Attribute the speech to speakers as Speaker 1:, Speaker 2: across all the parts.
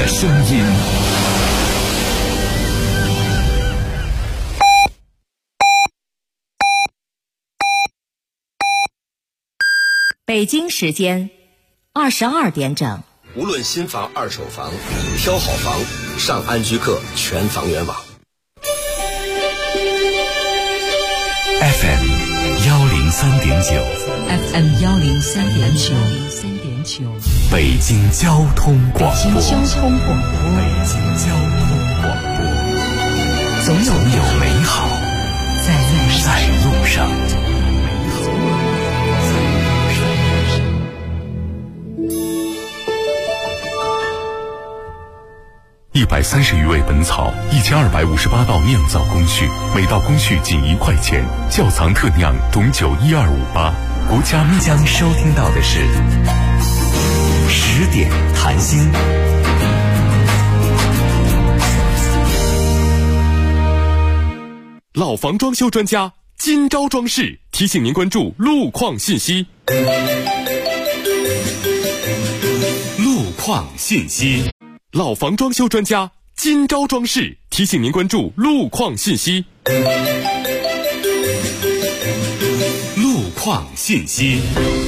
Speaker 1: 的声音。
Speaker 2: 北京时间22点整。
Speaker 3: 无论新房、二手房，挑好房，上安居客全房源网。
Speaker 1: FM 103.9
Speaker 4: FM 103.9
Speaker 1: 北京交通广播。
Speaker 4: 北京交通
Speaker 1: 广播。
Speaker 4: 总有
Speaker 1: 美好在路上。130余味本草，1258道酿造工序，每道工序仅1块钱。窖藏特酿董酒12588，国家将收听到的是10点谈心。老房装修专家今朝装饰提醒您关注路况信息。路况信息。老房装修专家今朝装饰提醒您关注路况信息。路况信息。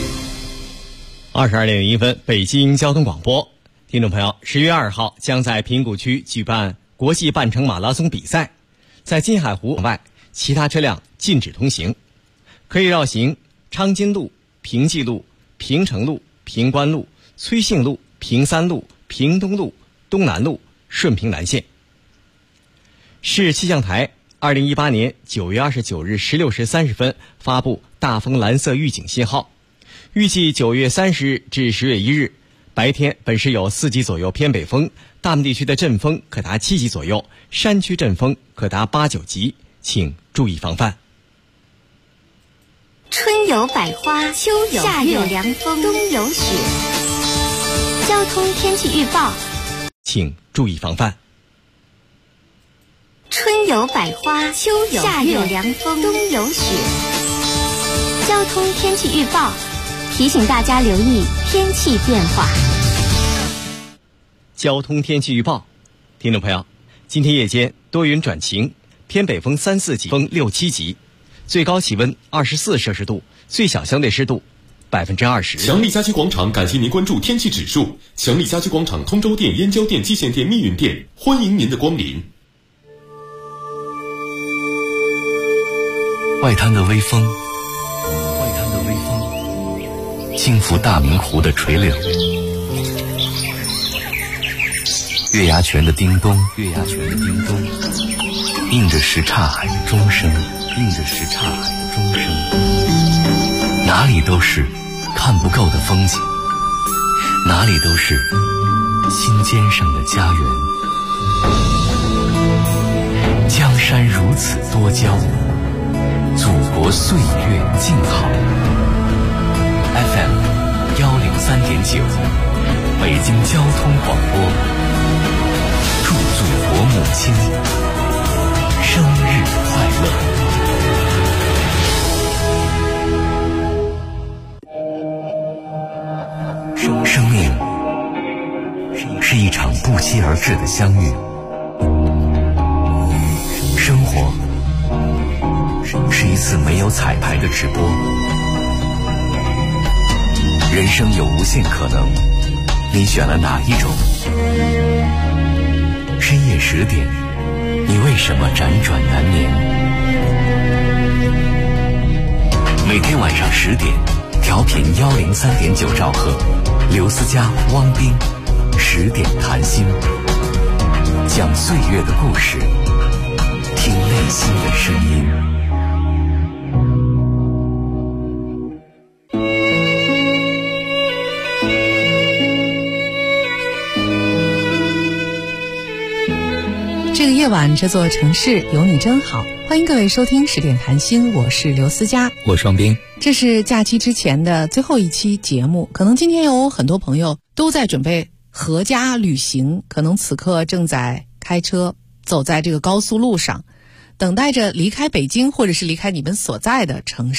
Speaker 5: 22点01分，北京交通广播。听众朋友，10月2号将在平谷区举办国际半程马拉松比赛，在金海湖外，其他车辆禁止通行，可以绕行昌金路、平济路、平城路、平关路、崔姓路、平三路、平东路、东南路、顺平南线。市气象台2018年9月29日16时30分发布大风蓝色预警信号，预计9月30日至10月1日，白天本市有4级左右偏北风，大部分地区的阵风可达7级左右，山区阵风可达8、9级，请注意防范。
Speaker 6: 春有百花，秋有夏有凉风，冬有雪。交通天气预报，
Speaker 5: 请注意防范。
Speaker 6: 春有百花，秋有夏有凉风，冬有雪。交通天气预报提醒大家留意天气变化。
Speaker 5: 交通天气预报，听众朋友，今天夜间多云转晴，偏北风3、4级，风6、7级，最高气温24摄氏度，最小相对湿度20%。
Speaker 1: 强力家居广场感谢您关注天气指数。强力家居广场通州店、燕郊店、蓟县店、密云店，欢迎您的光临。外滩的微风，轻拂大明湖的垂柳，月牙泉的叮咚，映着什刹海的钟声，哪里都是看不够的风景，哪里都是心尖上的家园。江山如此多娇，祖国岁月静好。FM 103.9，北京交通广播，祝祖国母亲生日快乐。生命是一场不期而至的相遇，生活是一次没有彩排的直播，人生有无限可能，你选了哪一种？深夜10点，你为什么辗转难眠？每天晚上10点，调频103.9兆赫，刘思佳、汪斌10点谈心，讲岁月的故事，听内心的声音。
Speaker 4: 这个夜晚，这座城市有你真好。欢迎各位收听10点谈心，我是刘思佳，
Speaker 7: 我是王斌。
Speaker 4: 这是假期之前的最后一期节目，可能今天有很多朋友都在准备阖家旅行，可能此刻正在开车走在这个高速路上，等待着离开北京或者是离开你们所在的城市。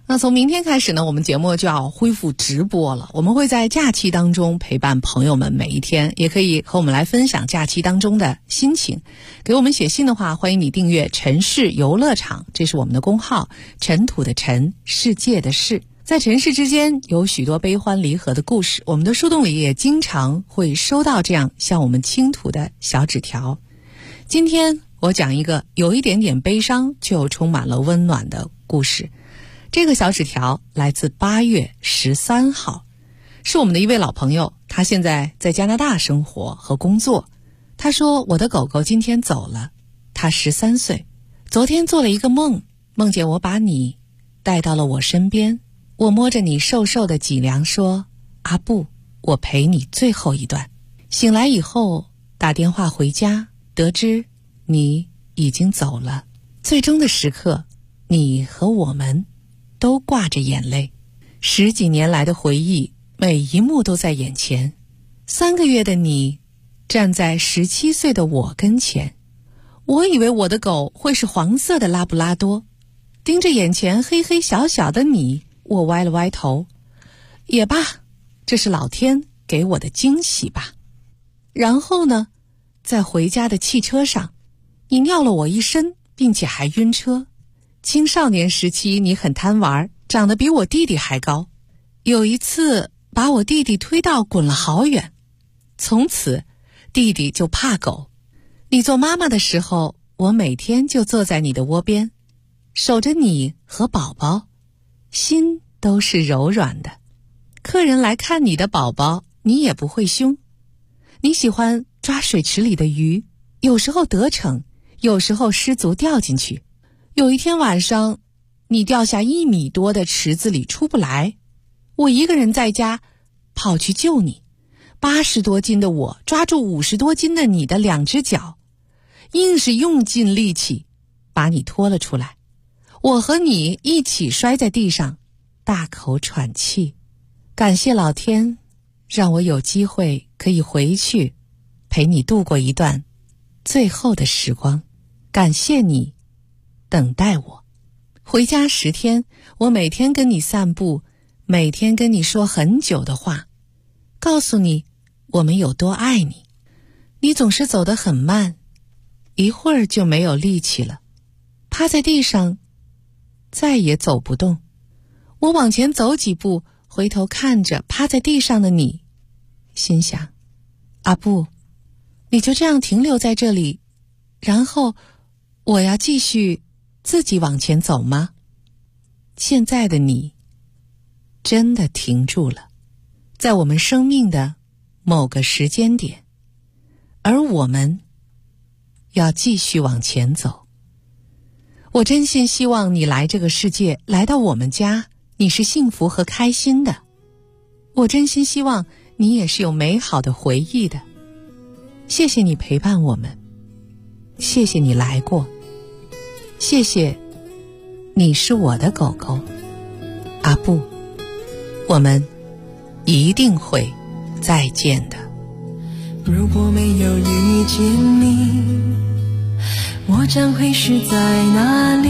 Speaker 4: 那从明天开始呢，我们节目就要恢复直播了。我们会在假期当中陪伴朋友们每一天，也可以和我们来分享假期当中的心情。给我们写信的话，欢迎你订阅城市游乐场，这是我们的公号，尘土的尘，世界的世。在城市之间有许多悲欢离合的故事，我们的树洞里也经常会收到这样像我们倾吐的小纸条。今天我讲一个有一点点悲伤就充满了温暖的故事。这个小纸条来自8月13号，是我们的一位老朋友，他现在在加拿大生活和工作。他说，我的狗狗今天走了，他13岁，昨天做了一个梦，梦见我把你带到了我身边，我摸着你瘦瘦的脊梁说，阿布，我陪你最后一段。醒来以后打电话回家，得知你已经走了。最终的时刻，你和我们都挂着眼泪，10几年来的回忆，每一幕都在眼前。3个月的你站在17岁的我跟前，我以为我的狗会是黄色的拉布拉多，盯着眼前黑黑小小的你，我歪了歪头。也罢，这是老天给我的惊喜吧。然后呢，在回家的汽车上，你尿了我一身，并且还晕车。青少年时期你很贪玩，长得比我弟弟还高，有一次把我弟弟推到滚了好远，从此弟弟就怕狗。你做妈妈的时候，我每天就坐在你的窝边，守着你和宝宝，心都是柔软的。客人来看你的宝宝，你也不会凶。你喜欢抓水池里的鱼，有时候得逞，有时候失足掉进去。有一天晚上，你掉下1米多的池子里出不来，我一个人在家跑去救你。80多斤的我抓住50多斤的你的2只脚，硬是用尽力气把你拖了出来。我和你一起摔在地上，大口喘气。感谢老天，让我有机会可以回去陪你度过一段最后的时光。感谢你等待我。回家10天，我每天跟你散步，每天跟你说很久的话，告诉你我们有多爱你。你总是走得很慢，一会儿就没有力气了，趴在地上再也走不动。我往前走几步，回头看着趴在地上的你，心想，阿布，你就这样停留在这里，然后我要继续自己往前走吗？现在的你真的停住了，在我们生命的某个时间点，而我们要继续往前走。我真心希望你来这个世界，来到我们家，你是幸福和开心的。我真心希望你也是有美好的回忆的。谢谢你陪伴我们，谢谢你来过，谢谢你是我的狗狗，阿布，我们一定会再见的。
Speaker 7: 如果没有遇见你，我将会是在哪里？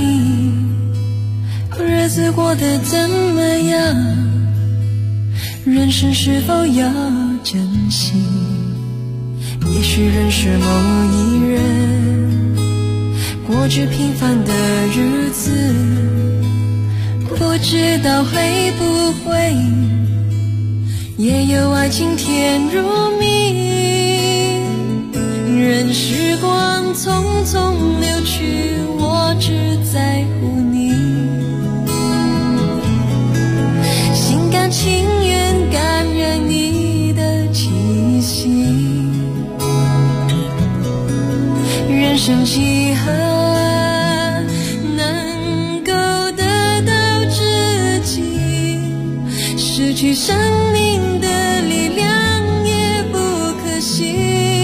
Speaker 7: 日子过得怎么样？人生是否要珍惜？也许认识某一人，过着平凡的日子，不知道会不会也有爱情甜如蜜。任时光匆匆流去，我只在乎你，心甘情愿感染你的气息。人生几何能够得到知己，失去生命的力量也不可惜。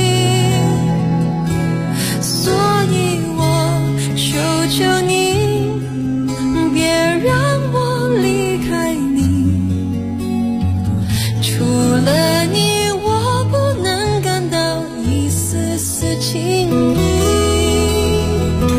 Speaker 7: 所以我求求你，别让我离开你，除了你我不能感到一丝丝情意。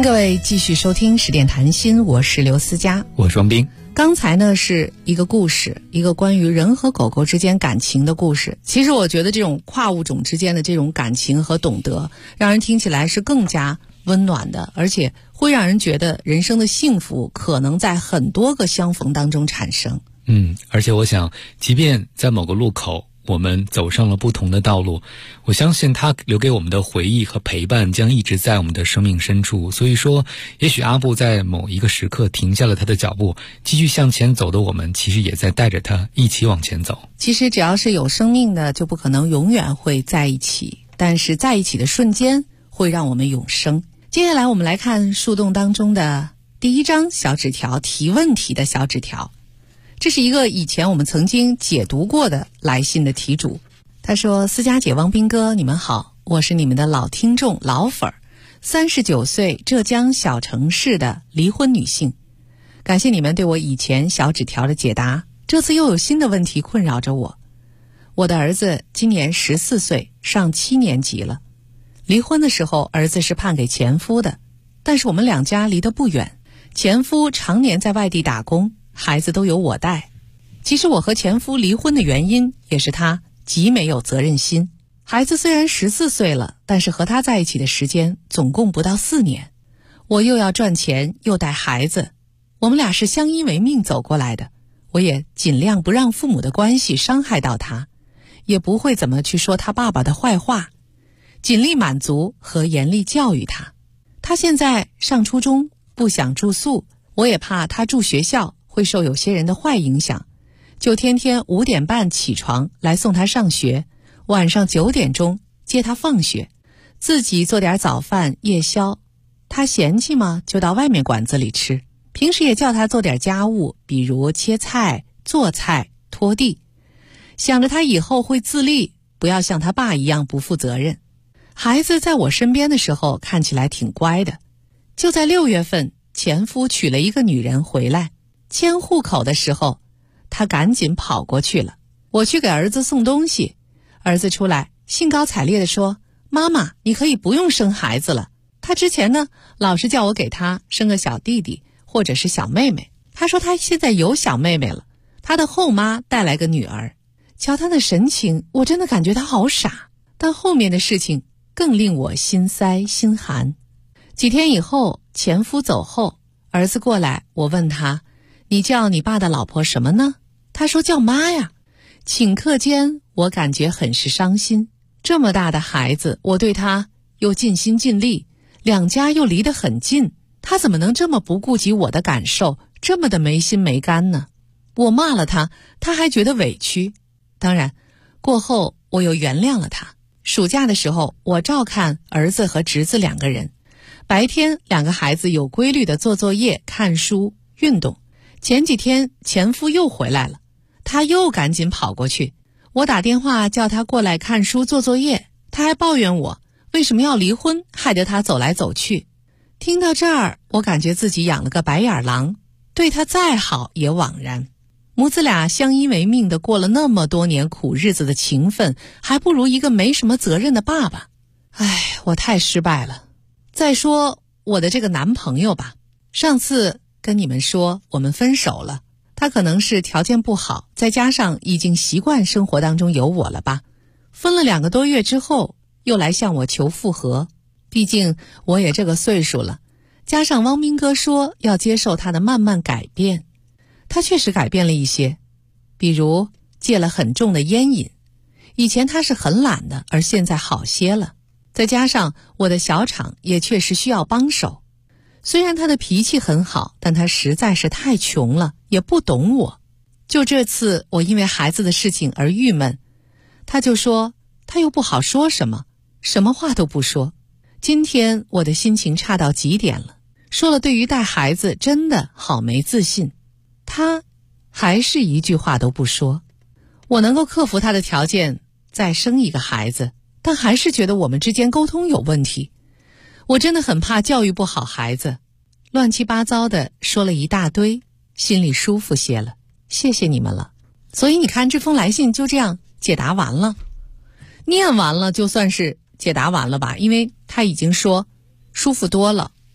Speaker 4: 各位继续收听十点谈心，我是刘思佳，
Speaker 8: 我是王斌。
Speaker 4: 刚才呢是一个故事，一个关于人和狗狗之间感情的故事。其实我觉得这种跨物种之间的这种感情和懂得，让人听起来是更加温暖的，而且会让人觉得人生的幸福可能在很多个相逢当中产生。
Speaker 8: 而且我想，即便在某个路口我们走上了不同的道路，我相信它留给我们的回忆和陪伴将一直在我们的生命深处。所以说，也许阿布在某一个时刻停下了他的脚步，继续向前走的我们，其实也在带着他一起往前走。
Speaker 4: 其实只要是有生命的，就不可能永远会在一起，但是在一起的瞬间会让我们永生。接下来我们来看树洞当中的第一张小纸条，提问题的小纸条。这是一个以前我们曾经解读过的来信的题主。他说：思佳姐、汪斌哥，你们好，我是你们的老听众老粉儿，39岁浙江小城市的离婚女性，感谢你们对我以前小纸条的解答，这次又有新的问题困扰着我。我的儿子今年14岁，上7年级了。离婚的时候，儿子是判给前夫的，但是我们两家离得不远，前夫常年在外地打工，孩子都由我带。其实我和前夫离婚的原因也是他极没有责任心。孩子虽然14岁了，但是和他在一起的时间总共不到4年。我又要赚钱又带孩子，我们俩是相依为命走过来的。我也尽量不让父母的关系伤害到他，也不会怎么去说他爸爸的坏话，尽力满足和严厉教育他。他现在上初中，不想住宿，我也怕他住学校会受有些人的坏影响，就天天5点半起床来送他上学，晚上9点钟接他放学，自己做点早饭夜宵。他嫌弃吗，就到外面馆子里吃。平时也叫他做点家务，比如切菜、做菜、拖地，想着他以后会自立，不要像他爸一样不负责任。孩子在我身边的时候看起来挺乖的，就在6月份，前夫娶了一个女人回来，迁户口的时候，他赶紧跑过去了。我去给儿子送东西，儿子出来兴高采烈地说：妈妈，你可以不用生孩子了。他之前呢，老是叫我给他生个小弟弟或者是小妹妹。他说他现在有小妹妹了，他的后妈带来个女儿。瞧他的神情，我真的感觉他好傻。但后面的事情更令我心塞心寒。几天以后，前夫走后，儿子过来，我问他：你叫你爸的老婆什么呢？他说叫妈呀。顷刻间，我感觉很是伤心。这么大的孩子，我对他又尽心尽力，两家又离得很近，他怎么能这么不顾及我的感受，这么的没心没肝呢？我骂了他，他还觉得委屈。当然，过后我又原谅了他。暑假的时候，我照看儿子和侄子2个人，白天2个孩子有规律的做作业、看书、运动。前几天前夫又回来了，他又赶紧跑过去。我打电话叫他过来看书做作业，他还抱怨我为什么要离婚，害得他走来走去。听到这儿，我感觉自己养了个白眼狼，对他再好也枉然。母子俩相依为命的过了那么多年苦日子的情分，还不如一个没什么责任的爸爸。唉，我太失败了。再说我的这个男朋友吧，上次跟你们说我们分手了，他可能是条件不好，再加上已经习惯生活当中有我了吧。分了2个多月之后，又来向我求复合。毕竟我也这个岁数了，加上汪斌哥说要接受他的慢慢改变。他确实改变了一些，比如戒了很重的烟瘾，以前他是很懒的，而现在好些了。再加上我的小厂也确实需要帮手。虽然他的脾气很好，但他实在是太穷了，也不懂我。就这次我因为孩子的事情而郁闷，他就说他又不好说什么，什么话都不说。今天我的心情差到极点了，说了对于带孩子真的好没自信，他还是一句话都不说。我能够克服他的条件，再生一个孩子，但还是觉得我们之间沟通有问题。我真的很怕教育不好孩子，乱七八糟的说了一大堆，心里舒服些了。谢谢你们了。所以你看，这封来信就这样解答完了，念完了就算是解答完了吧，因为他已经说舒服多了，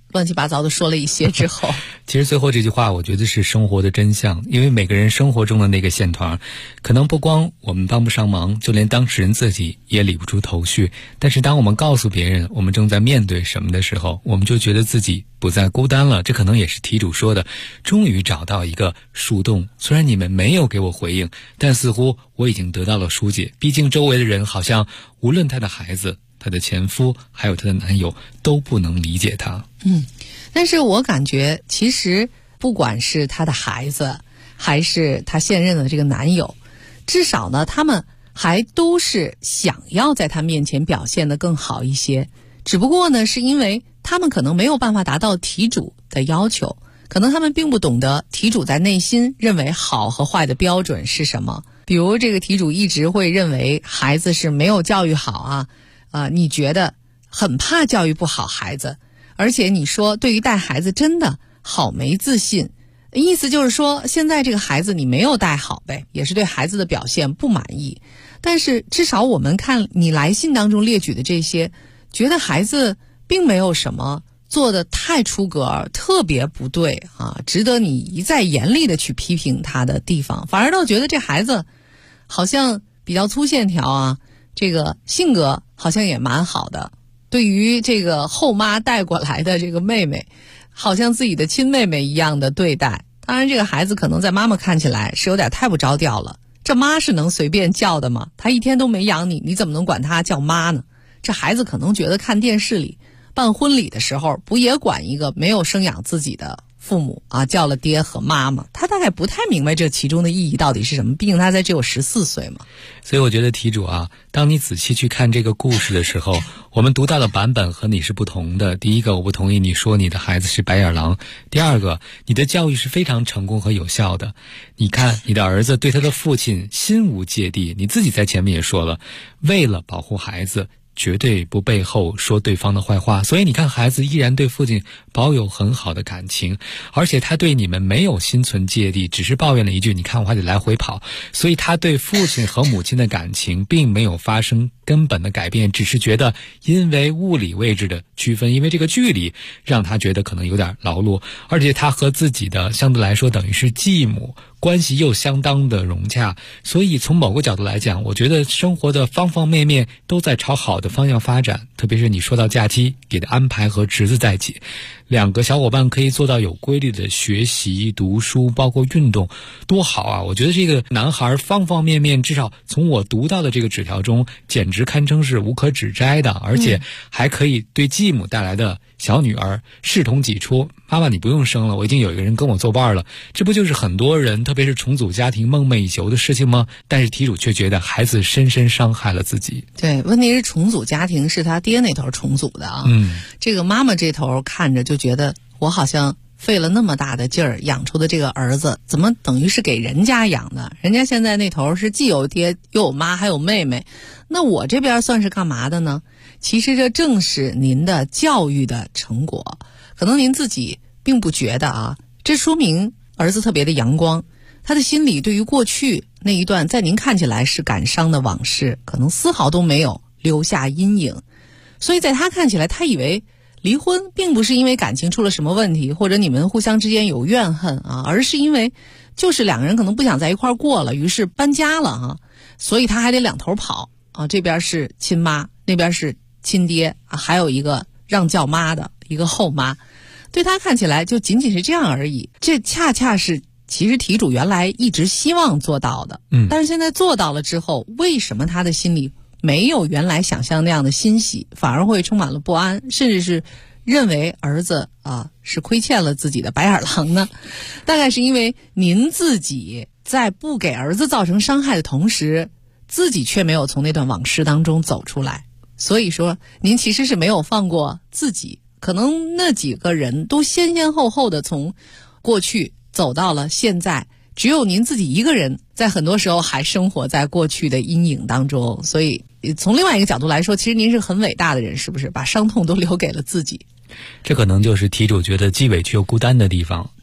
Speaker 4: 乱七八糟的说了一些之后，
Speaker 8: 其实最后这句话我觉得是生活的真相，因为每个人生活中的那个线团，可能不光我们帮不上忙，就连当事人自己也理不出头绪。但是当我们告诉别人我们正在面对什么的时候，我们就觉得自己不再孤单了。这可能也是题主说的，终于找到一个树洞，虽然你们没有给我回应，但似乎我已经得到了疏解。毕竟周围的人好像无论他的孩子、他的前夫还有他的男友都不能理解他。
Speaker 4: 但是我感觉其实不管是他的孩子还是他现任的这个男友，至少呢他们还都是想要在他面前表现得更好一些，只不过呢是因为他们可能没有办法达到题主的要求，可能他们并不懂得题主在内心认为好和坏的标准是什么。比如这个题主一直会认为孩子是没有教育好你觉得很怕教育不好孩子，而且你说对于带孩子真的好没自信，意思就是说现在这个孩子你没有带好呗，也是对孩子的表现不满意。但是至少我们看你来信当中列举的这些，觉得孩子并没有什么做得太出格特别不对值得你一再严厉的去批评他的地方，反而倒觉得这孩子好像比较粗线条这个性格好像也蛮好的，对于这个后妈带过来的这个妹妹好像自己的亲妹妹一样的对待。当然这个孩子可能在妈妈看起来是有点太不着调了，这妈是能随便叫的吗？她一天都没养你，你怎么能管她叫妈呢？这孩子可能觉得看电视里办婚礼的时候不也管一个没有生养自己的父母叫了爹和妈妈，他大概不太明白这其中的意义到底是什么，毕竟他才只有14岁嘛。
Speaker 8: 所以我觉得题主当你仔细去看这个故事的时候，我们读到的版本和你是不同的。第一个，我不同意你说你的孩子是白眼狼；第二个，你的教育是非常成功和有效的。你看你的儿子对他的父亲心无芥蒂，你自己在前面也说了，为了保护孩子绝对不背后说对方的坏话，所以你看孩子依然对父亲保有很好的感情，而且他对你们没有心存芥蒂，只是抱怨了一句你看我还得来回跑，所以他对父亲和母亲的感情并没有发生根本的改变，只是觉得因为物理位置的区分，因为这个距离让他觉得可能有点劳碌，而且他和自己的相对来说等于是继母关系又相当的融洽，所以从某个角度来讲，我觉得生活的方方面面都在朝好的方向发展。特别是你说到假期给的安排和侄子在一起，两个小伙伴可以做到有规律的学习、读书，包括运动，多好我觉得这个男孩方方面面，至少从我读到的这个纸条中，简直堪称是无可指摘的，而且还可以对继母带来的小女儿视同己出。妈妈你不用生了，我已经有一个人跟我作伴了，这不就是很多人特别是重组家庭梦寐以求的事情吗？但是题主却觉得孩子深深伤害了自己。
Speaker 4: 对，问题是重组家庭是他爹那头重组的这个妈妈这头看着就觉得我好像费了那么大的劲儿养出的这个儿子，怎么等于是给人家养的？人家现在那头是既有爹又有妈还有妹妹，那我这边算是干嘛的呢？其实这正是您的教育的成果，可能您自己并不觉得这说明儿子特别的阳光，他的心里对于过去那一段在您看起来是感伤的往事，可能丝毫都没有留下阴影，所以在他看起来，他以为离婚并不是因为感情出了什么问题，或者你们互相之间有怨恨而是因为就是两个人可能不想在一块儿过了，于是搬家了所以他还得两头跑这边是亲妈，那边是亲爹还有一个让叫妈的一个后妈，对他看起来就仅仅是这样而已。这恰恰是其实题主原来一直希望做到的但是现在做到了之后，为什么他的心里没有原来想象那样的欣喜，反而会充满了不安，甚至是认为儿子是亏欠了自己的白眼狼呢？大概是因为您自己在不给儿子造成伤害的同时，自己却没有从那段往事当中走出来，所以说您其实是没有放过自己。可能那几个人都先先后后的从过去走到了现在，只有您自己一个人在很多时候还生活在过去的阴影当中。所以从另外一个角度来说，其实您是很伟大的人，是不是？把伤痛都留给了自己。
Speaker 8: 这可能就是题主觉得既委屈又孤单的地方。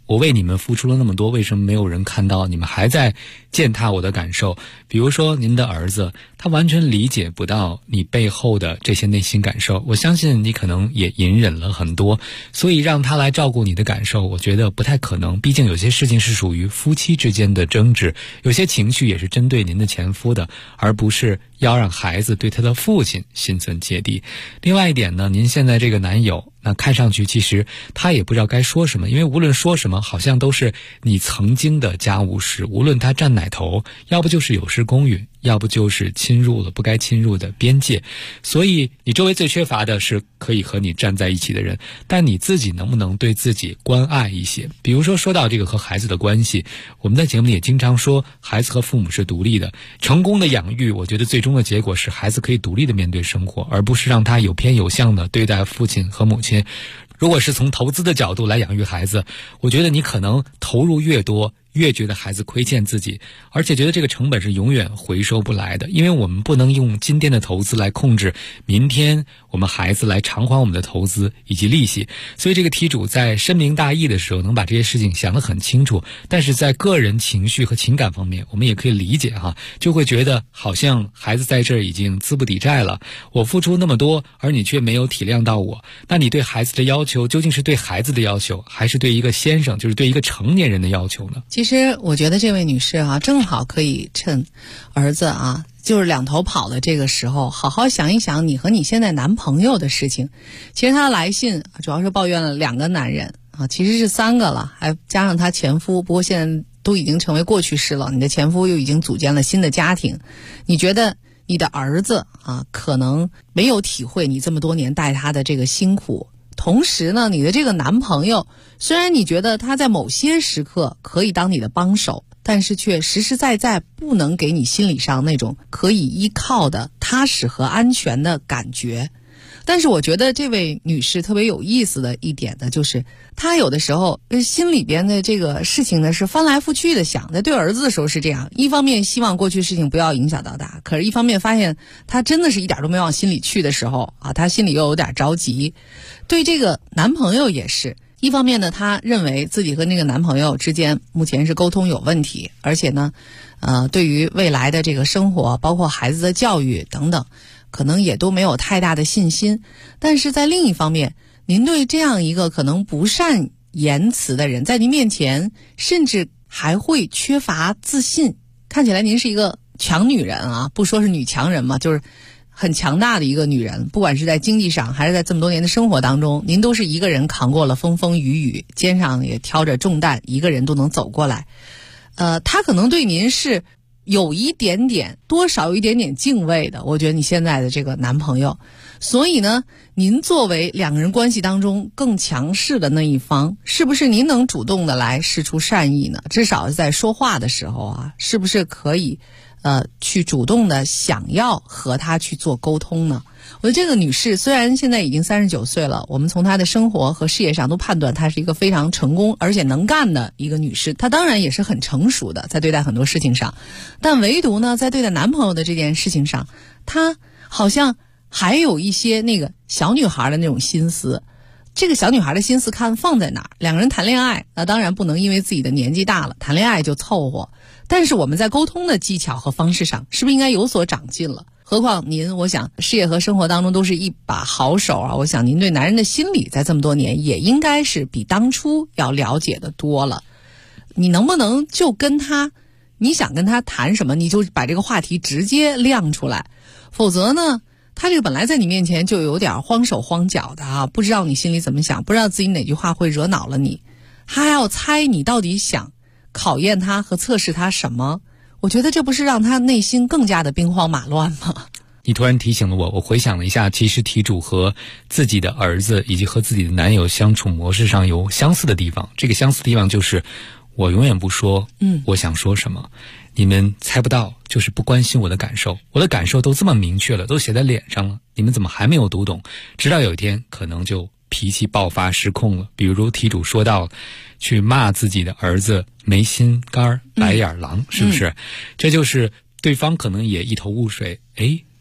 Speaker 8: 我为你们付出了那么多，为什么没有人看到？你们还在践踏我的感受。比如说您的儿子，他完全理解不到你背后的这些内心感受，我相信你可能也隐忍了很多，所以让他来照顾你的感受，我觉得不太可能。毕竟有些事情是属于夫妻之间的争执，有些情绪也是针对您的前夫的，而不是要让孩子对他的父亲心存芥蒂。另外一点呢，您现在这个男友，那看上去其实他也不知道该说什么，因为无论说什么好像都是你曾经的家务事，无论他站哪头，要不就是有失公允，要不就是侵入了不该侵入的边界。所以你周围最缺乏的是可以和你站在一起的人，但你自己能不能对自己关爱一些？比如说到这个和孩子的关系，我们在节目里也经常说孩子和父母是独立的，成功的养育，我觉得最终的结果是孩子可以独立的面对生活，而不是让他有偏有向的对待父亲和母亲。如果是从投资的角度来养育孩子，我觉得你可能投入越多，越觉得孩子亏欠自己，而且觉得这个成本是永远回收不来的，因为我们不能用今天的投资来控制明天我们孩子来偿还我们的投资以及利息。所以这个题主在深明大义的时候能把这些事情想得很清楚，但是在个人情绪和情感方面，我们也可以理解就会觉得好像孩子在这儿已经资不抵债了，我付出那么多，而你却没有体谅到我。那你对孩子的要求究竟是对孩子的要求，还是对一个先生，就是对一个成年人的要求呢？
Speaker 4: 其实我觉得这位女士正好可以趁儿子就是两头跑的这个时候，好好想一想你和你现在男朋友的事情。其实她的来信主要是抱怨了2个男人其实是3个了，还加上她前夫，不过现在都已经成为过去式了。你的前夫又已经组建了新的家庭，你觉得你的儿子可能没有体会你这么多年带他的这个辛苦。同时呢，你的这个男朋友，虽然你觉得他在某些时刻可以当你的帮手，但是却实实在在不能给你心理上那种可以依靠的踏实和安全的感觉。但是我觉得这位女士特别有意思的一点呢，就是她有的时候心里边的这个事情呢是翻来覆去的想，在对儿子的时候是这样，一方面希望过去事情不要影响到他，可是一方面发现他真的是一点都没往心里去的时候她心里又有点着急。对这个男朋友也是，一方面呢，她认为自己和那个男朋友之间目前是沟通有问题，而且呢对于未来的这个生活，包括孩子的教育等等，可能也都没有太大的信心。但是在另一方面，您对这样一个可能不善言辞的人，在您面前甚至还会缺乏自信，看起来您是一个强女人不说是女强人嘛，就是很强大的一个女人，不管是在经济上还是在这么多年的生活当中，您都是一个人扛过了风风雨雨，肩上也挑着重担，一个人都能走过来。他可能对您是有一点点，多少有一点点敬畏的，我觉得你现在的这个男朋友。所以呢，您作为2个人关系当中更强势的那一方，是不是您能主动的来释出善意呢？至少是在说话的时候是不是可以去主动的想要和他去做沟通呢？我觉得这个女士虽然现在已经39岁了，我们从她的生活和事业上都判断她是一个非常成功而且能干的一个女士，她当然也是很成熟的在对待很多事情上，但唯独呢在对待男朋友的这件事情上，她好像还有一些那个小女孩的那种心思。这个小女孩的心思看放在哪儿？2个人谈恋爱，那当然不能因为自己的年纪大了谈恋爱就凑合，但是我们在沟通的技巧和方式上是不是应该有所长进了？何况您，我想事业和生活当中都是一把好手我想您对男人的心理在这么多年也应该是比当初要了解的多了。你能不能就跟他，你想跟他谈什么，你就把这个话题直接亮出来，否则呢他这个本来在你面前就有点慌手慌脚的不知道你心里怎么想，不知道自己哪句话会惹恼了你，他还要猜你到底想考验他和测试他什么。我觉得这不是让他内心更加的兵荒马乱吗？
Speaker 8: 你突然提醒了我回想了一下，其实题主和自己的儿子以及和自己的男友相处模式上有相似的地方。这个相似的地方就是我永远不说我想说什么，你们猜不到，就是不关心我的感受，我的感受都这么明确了，都写在脸上了，你们怎么还没有读懂？直到有一天可能就脾气爆发失控了，比如题主说到去骂自己的儿子没心肝白眼狼，是不是？这就是对方可能也一头雾水，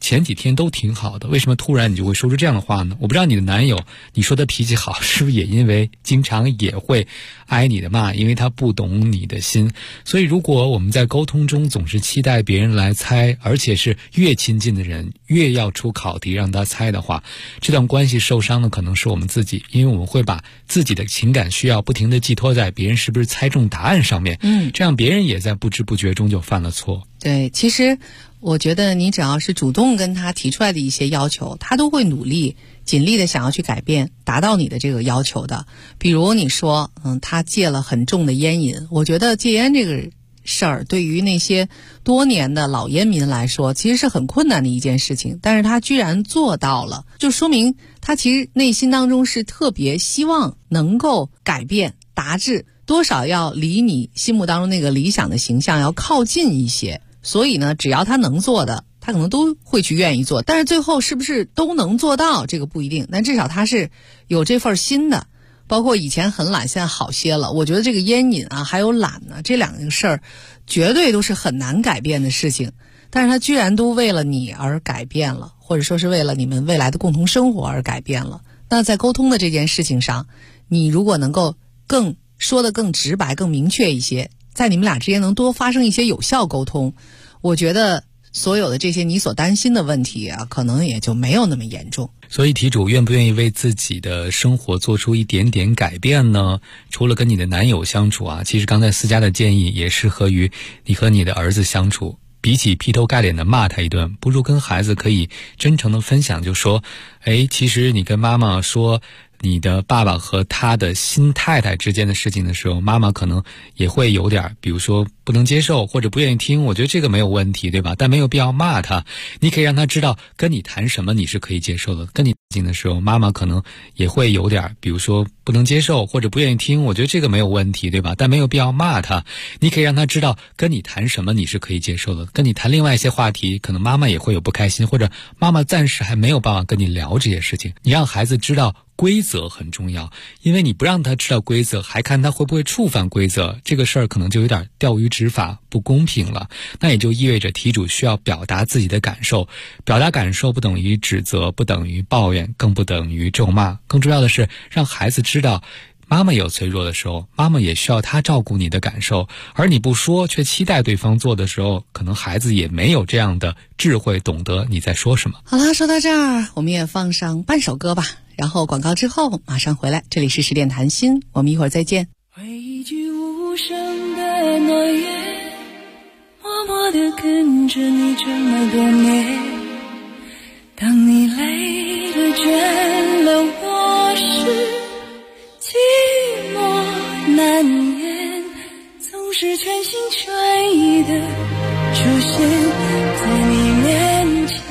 Speaker 8: 前几天都挺好的，为什么突然你就会说出这样的话呢？我不知道你的男友，你说他脾气好，是不是也因为经常也会挨你的骂，因为他不懂你的心。所以如果我们在沟通中总是期待别人来猜，而且是越亲近的人越要出考题让他猜的话，这段关系受伤的可能是我们自己，因为我们会把自己的情感需要不停地寄托在别人是不是猜中答案上面，这样别人也在不知不觉中就犯了错。
Speaker 4: 对，其实我觉得你只要是主动跟他提出来的一些要求，他都会努力尽力的想要去改变，达到你的这个要求的。比如你说他戒了很重的烟瘾，我觉得戒烟这个事儿对于那些多年的老烟民来说其实是很困难的一件事情，但是他居然做到了，就说明他其实内心当中是特别希望能够改变达至多少要离你心目当中那个理想的形象要靠近一些。所以呢，只要他能做的，他可能都会去愿意做，但是最后是不是都能做到，这个不一定，但至少他是有这份心的。包括以前很懒，现在好些了。我觉得这个烟瘾啊，还有懒呢，这两个事儿绝对都是很难改变的事情，但是他居然都为了你而改变了，或者说是为了你们未来的共同生活而改变了。那在沟通的这件事情上，你如果能够说得更直白更明确一些，在你们俩之间能多发生一些有效沟通，我觉得所有的这些你所担心的问题啊，可能也就没有那么严重。
Speaker 8: 所以题主愿不愿意为自己的生活做出一点点改变呢？除了跟你的男友相处啊，其实刚才思佳的建议也适合于你和你的儿子相处。比起劈头盖脸的骂他一顿，不如跟孩子可以真诚的分享，就说其实你跟妈妈说你的爸爸和他的新太太之间的事情的时候，妈妈可能也会有点，比如说不能接受或者不愿意听，我觉得这个没有问题，对吧？但没有必要骂他，你可以让他知道跟你谈什么你是可以接受的。跟你谈的时候，妈妈可能也会有点，比如说不能接受或者不愿意听，我觉得这个没有问题，对吧？但没有必要骂他，你可以让他知道跟你谈什么你是可以接受的。跟你谈另外一些话题，可能妈妈也会有不开心，或者妈妈暂时还没有办法跟你聊这些事情。你让孩子知道规则很重要，因为你不让他知道规则，还看他会不会触犯规则，这个事儿可能就有点钓鱼执法，不公平了。那也就意味着题主需要表达自己的感受，表达感受不等于指责，不等于抱怨，更不等于咒骂。更重要的是让孩子知道妈妈有脆弱的时候，妈妈也需要他照顾你的感受，而你不说却期待对方做的时候，可能孩子也没有这样的智慧懂得你在说什么。
Speaker 4: 好了，说到这儿我们也放上半首歌吧，然后广告之后马上回来，这里是十点谈心，我们一会儿再见。
Speaker 7: 回一句无声的诺言，默默地跟着你这么多年，当你累了倦了，我是寂寞难言，总是全心全意地出现在你面前。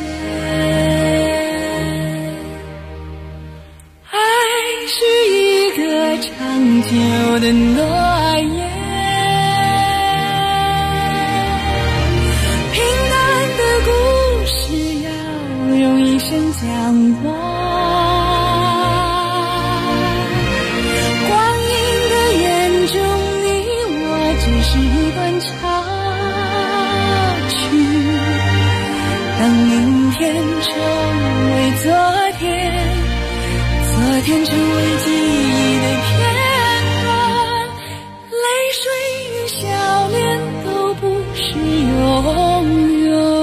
Speaker 7: 爱是一个长久的诺言，平淡的故事要用一生讲完，光阴的眼中你我只是一段插曲，当明天成为昨天，昨天成为记忆的片段，泪水与笑脸都不是永远。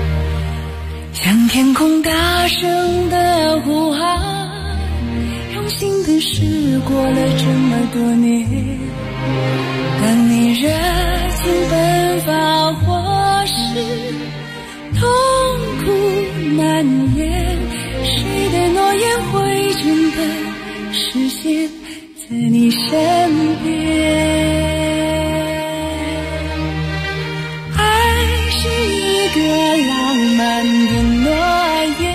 Speaker 7: 天空大声的呼喊，用心的事过了这么多年，当你热情奔放或是痛苦难言，谁的诺言会真的实现在你身边？爱是一个浪漫的诺言，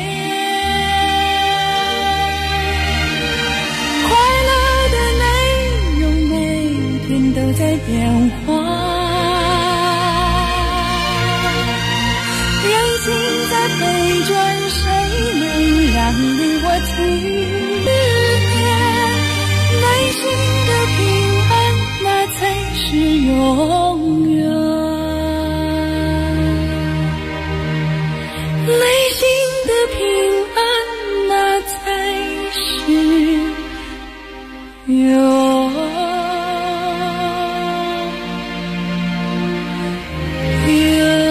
Speaker 7: 快乐的内容每天都在变化，人心在飞转，谁能让你我体面？内心的平安，那才是永远。内心的平安，那才是永远。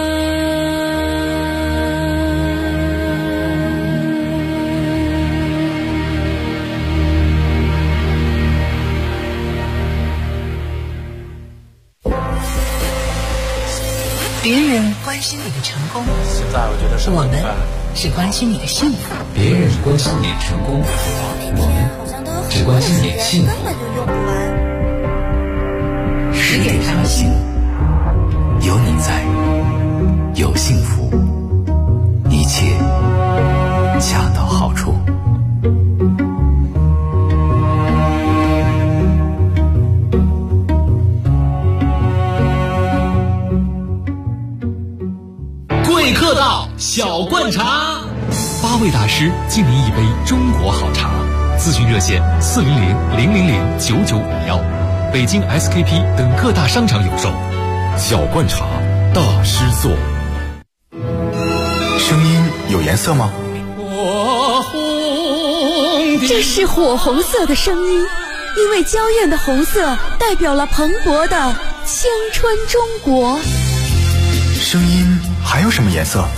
Speaker 2: 别人关心你的成功，
Speaker 3: 现在我觉得
Speaker 2: 我们只关心你的幸福。
Speaker 8: 别人关心你的成功，我们只关心你的幸福。
Speaker 1: 10点开心，有你在，有幸福，一切恰到好处。
Speaker 9: 贵客到，小罐茶
Speaker 1: 8位大师敬您一杯中国好茶，咨询热线400-000-9951，北京 SKP 等各大商场有售。小罐茶，大师做。
Speaker 10: 声音有颜色吗？
Speaker 11: 这是火红色的声音，因为娇艳的红色代表了蓬勃的青春中国。
Speaker 10: 声音还有什么颜色？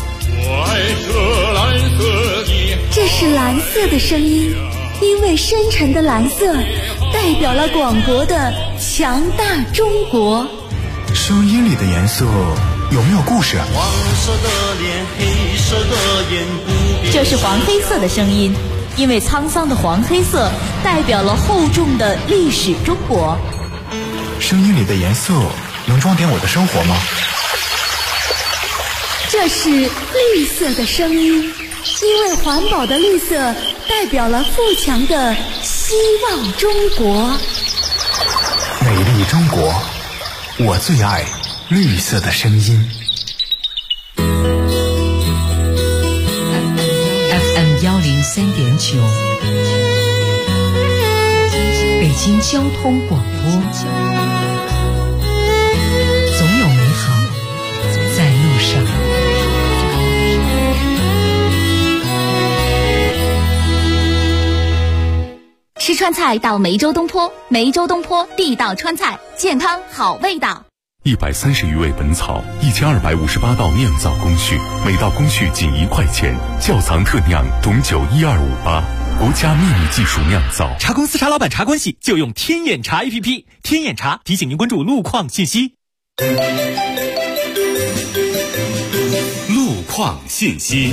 Speaker 11: 这是蓝色的声音，因为深沉的蓝色代表了广博的强大中国。
Speaker 10: 声音里的颜色有没有故事？
Speaker 12: 黄色的脸，黑色的眼，不变。
Speaker 2: 这是黄黑色的声音，因为沧桑的黄黑色代表了厚重的历史中国。
Speaker 10: 声音里的颜色能装点我的生活吗？
Speaker 11: 这是绿色的声音，因为环保的绿色代表了富强的希望中国。
Speaker 10: 美丽中国，我最爱绿色的声音。
Speaker 2: FM 103.9，北京交通广播，总有美好在路上。
Speaker 6: 吃川菜到梅州东坡，梅州东坡地道川菜，健康好味道。
Speaker 13: 130余味本草，1258道酿造工序，每道工序仅1块钱。窖藏特酿董酒12588，国家秘密技术酿造。
Speaker 9: 茶公司茶老板茶关系就用天眼茶 APP， 天眼茶提醒您关注路况信息。
Speaker 13: 路况信息。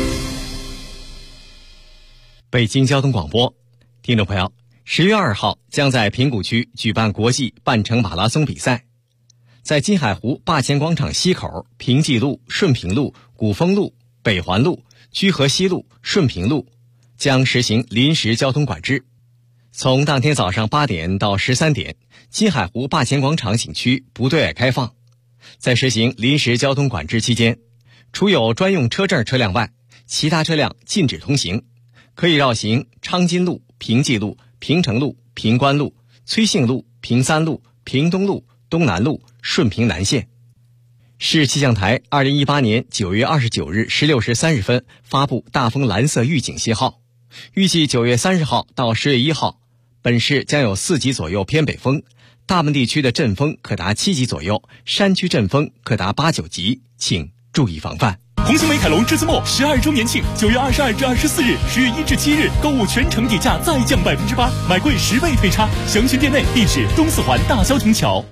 Speaker 5: 北京交通广播，听众朋友，10月2号将在平谷区举办国际半程马拉松比赛。在金海湖霸前广场西口、平济路、顺平路、古风路、北环路、居河西路、顺平路将实行临时交通管制。从当天早上8点到13点，金海湖霸前广场景区不对外开放。在实行临时交通管制期间，除有专用车证车辆外，其他车辆禁止通行，可以绕行昌金路、平济路、平城路、平关路、崔姓路、平三路、平东路、东南路、顺平南线。市气象台2018年9月29日16时30分发布大风蓝色预警信号，预计9月30号到10月1号，本市将有4级左右偏北风，大部分地区的阵风可达7级左右，山区阵风可达8、9级，请注意防范。
Speaker 9: 红星美凯龙至字末12周年庆，9月22至24日，10月1至7日，购物全程底价再降8%，买贵10倍退差。详询店内，地址东四环大消停桥。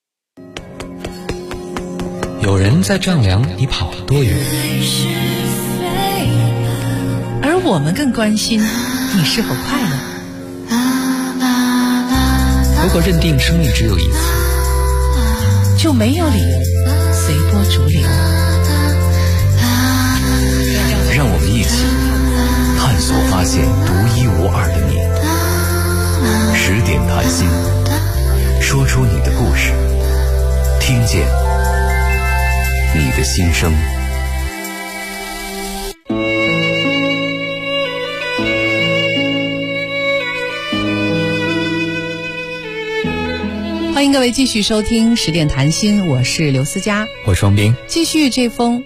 Speaker 8: 有人在丈量你跑了多远，
Speaker 4: 而我们更关心你是否快乐。
Speaker 8: 如果认定生命只有一次，
Speaker 4: 就没有理由随波逐流。
Speaker 1: 让我们一起探索发现独一无二的你。10点谈心，说出你的故事，听见你的心声。
Speaker 4: 欢迎各位继续收听10点谈心，我是刘思佳，
Speaker 8: 我是王斌。
Speaker 4: 继续这封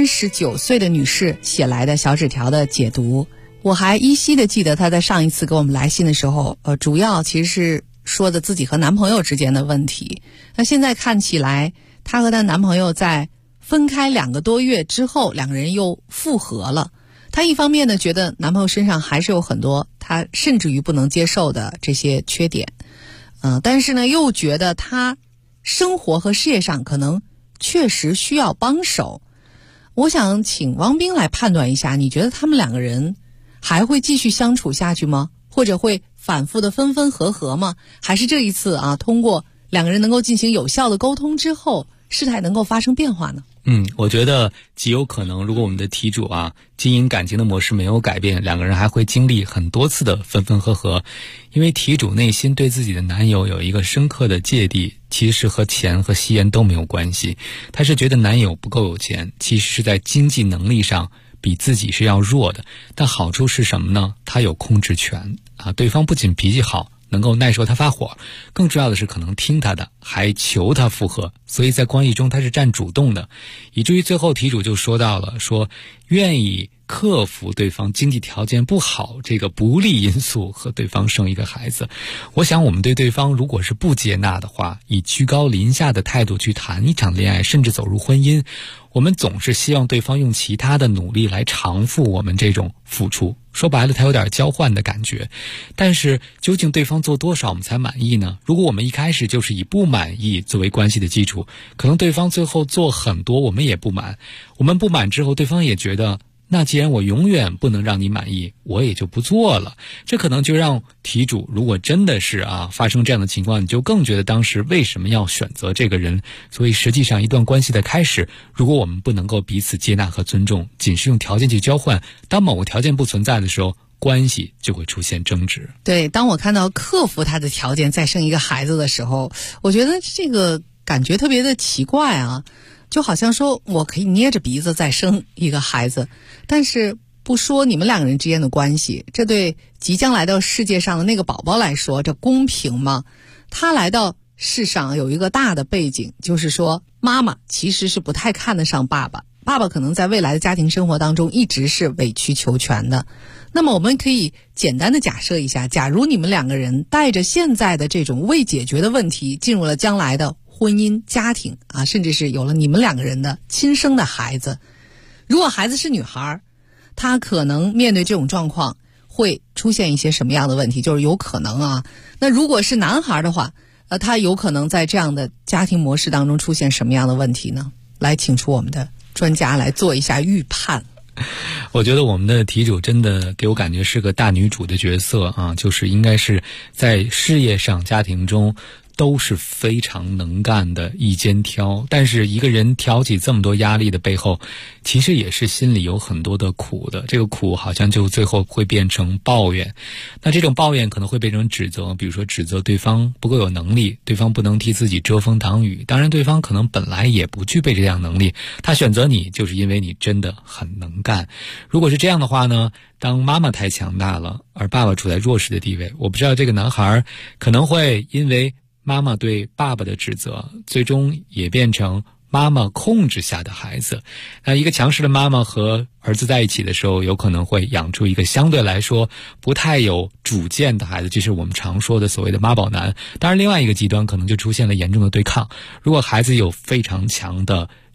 Speaker 4: 39岁的女士写来的小纸条的解读。我还依稀的记得她在上一次给我们来信的时候，主要其实是说的自己和男朋友之间的问题。那现在看起来，她和她男朋友在分开2个多月之后，两个人又复合了。她一方面呢，觉得男朋友身上还是有很多她甚至于不能接受的这些缺点。但是呢，又觉得他生活和事业上可能确实需要帮手。我想请王斌来判断一下，你觉得他们2个人还会继续相处下去吗？或者会反复的分分合合吗？还是这一次通过2个人能够进行有效的沟通之后，事态能够发生变化呢？
Speaker 8: 我觉得极有可能，如果我们的题主经营感情的模式没有改变，2个人还会经历很多次的分分合合。因为题主内心对自己的男友有一个深刻的芥蒂，其实和钱和吸烟都没有关系。他是觉得男友不够有钱，其实是在经济能力上比自己是要弱的。但好处是什么呢？他有控制权对方不仅脾气好，能够耐受他发火，更重要的是可能听他的，还求他复合，所以在关系中他是占主动的，以至于最后题主就说到了，说愿意克服对方经济条件不好这个不利因素，和对方生一个孩子。我想我们对对方如果是不接纳的话，以居高临下的态度去谈一场恋爱，甚至走入婚姻，我们总是希望对方用其他的努力来偿付我们这种付出。说白了，他有点交换的感觉。但是究竟对方做多少我们才满意呢？如果我们一开始就是以不满意作为关系的基础，可能对方最后做很多我们也不满，我们不满之后对方也觉得，那既然我永远不能让你满意，我也就不做了。这可能就让题主，如果真的是发生这样的情况，你就更觉得当时为什么要选择这个人。所以实际上一段关系的开始，如果我们不能够彼此接纳和尊重，仅是用条件去交换，当某个条件不存在的时候，关系就会出现争执。
Speaker 4: 对，当我看到克服他的条件再生一个孩子的时候，我觉得这个感觉特别的奇怪就好像说我可以捏着鼻子再生一个孩子，但是不说你们2个人之间的关系，这对即将来到世界上的那个宝宝来说，这公平吗？他来到世上有一个大的背景，就是说妈妈其实是不太看得上爸爸，爸爸可能在未来的家庭生活当中一直是委曲求全的。那么我们可以简单的假设一下，假如你们2个人带着现在的这种未解决的问题进入了将来的婚姻家庭甚至是有了你们2个人的亲生的孩子，如果孩子是女孩，她可能面对这种状况会出现一些什么样的问题，就是有可能那如果是男孩的话，他有可能在这样的家庭模式当中出现什么样的问题呢？来请出我们的专家来做一下预判。
Speaker 8: 我觉得我们的题主真的给我感觉是个大女主的角色就是应该是在事业上家庭中都是非常能干的一肩挑，但是一个人挑起这么多压力的背后，其实也是心里有很多的苦的。这个苦好像就最后会变成抱怨，那这种抱怨可能会变成指责，比如说指责对方不够有能力，对方不能替自己遮风挡雨。当然对方可能本来也不具备这样能力，他选择你就是因为你真的很能干。如果是这样的话呢，当妈妈太强大了，而爸爸处在弱势的地位，我不知道这个男孩可能会因为妈妈对爸爸的指责，最终也变成妈妈控制下的孩子。那一个强势的妈妈和儿子在一起的时候，有可能会养出一个相对来说不太有主见的孩子，这是我们常说的所谓的妈宝男。当然另外一个极端可能就出现了严重的对抗，如果孩子有非常强的